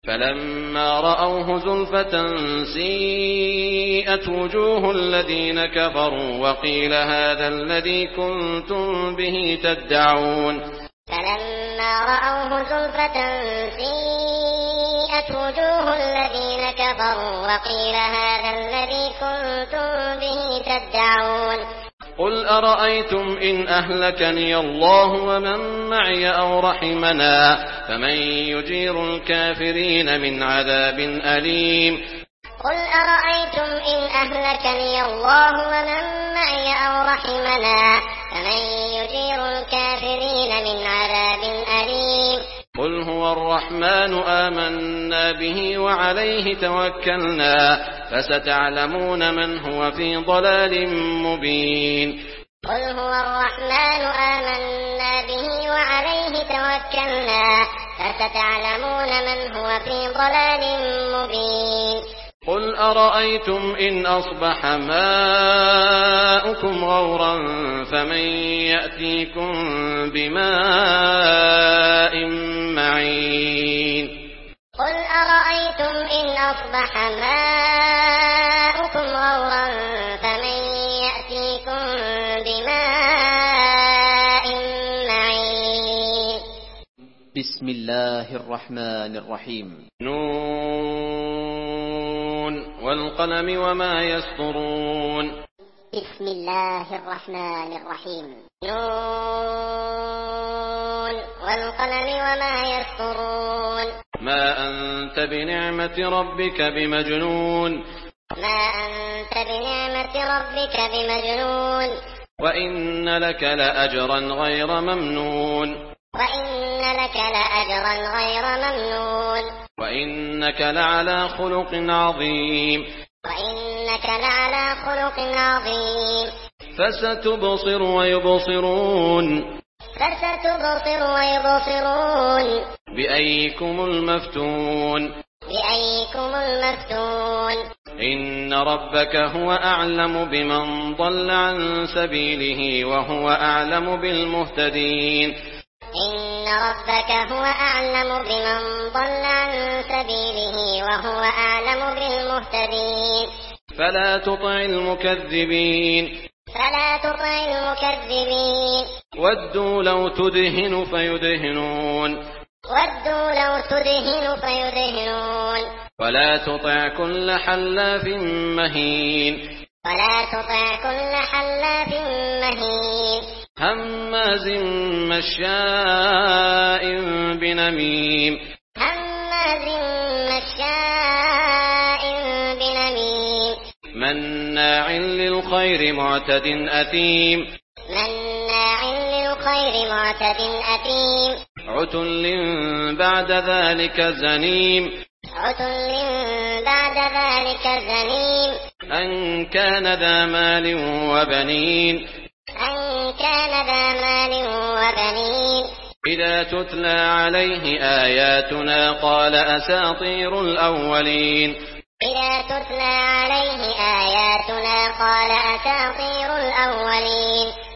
فلما رأوه زلفة سيئت وجوه الذين كفروا وقيل هذا الذي كنتم به تدعون فلما رأوه زلفة سيئت وجوه الذين كفروا وقيل هذا الذي كنتم به تدعون قل أرأيتم إن أهلكني الله ومن معي أو رحمنا فمن يجير الكافرين من عذاب أليم قل أرأيتم إن أهلكني الله ومن معي أو رحمنا فمن يجير الكافرين من عذاب أليم قل هو الرحمن آمنا به وعليه توكلنا فستعلمون من هو في ضلال مبين قل هو الرحمن آمنا به وعليه توكلنا فستعلمون من هو في ضلال مبين قل أرأيتم إن أصبح ماؤكم غورا فمن يأتيكم بماء معين قل أرأيتم إن أصبح ماؤكم غورا فمن يأتيكم بماء معين بسم الله الرحمن الرحيم نون والقلم وما يسطرون بسم الله الرحمن الرحيم نون والقلم وما يسطرون ما أنت بنعمة ربك بمجنون ما أنت بنعمة ربك بمجنون وإن لك لأجرا غير ممنون وإن لك لأجرا غير ممنون وإنك لعلى خلق عظيم وإنك لعلى خلق عظيم فستبصر ويبصرون فستبصر ويبصرون بأيكم المفتون بأيكم المفتون إن ربك هو أعلم بمن ضل عن سبيله وهو أعلم بالمهتدين إن ربك هو أعلم بمن ضل عن سبيله وهو أعلم بالمهتدين فلا تطع المكذبين فلا تطع المكذبين ودوا لو تدهن فيدهنون ودوا لو تدهن فيدهنون ولا تطع كل حلاف مهين ولا تطع كل حلاف مهين هماز مشاء بنميم هماز مشاء بنميم مناع للخير معتد أثيم مناع للخير معتد أثيم عتل بعد ذلك زنيم عتل بعد ذلك زنيم أن كان ذا مال وبنين أن كان ذا مال وبنين إذا تتلى عليه آياتنا قال أساطير الأولين إذا تتلى عليه آياتنا قال أساطير الأولين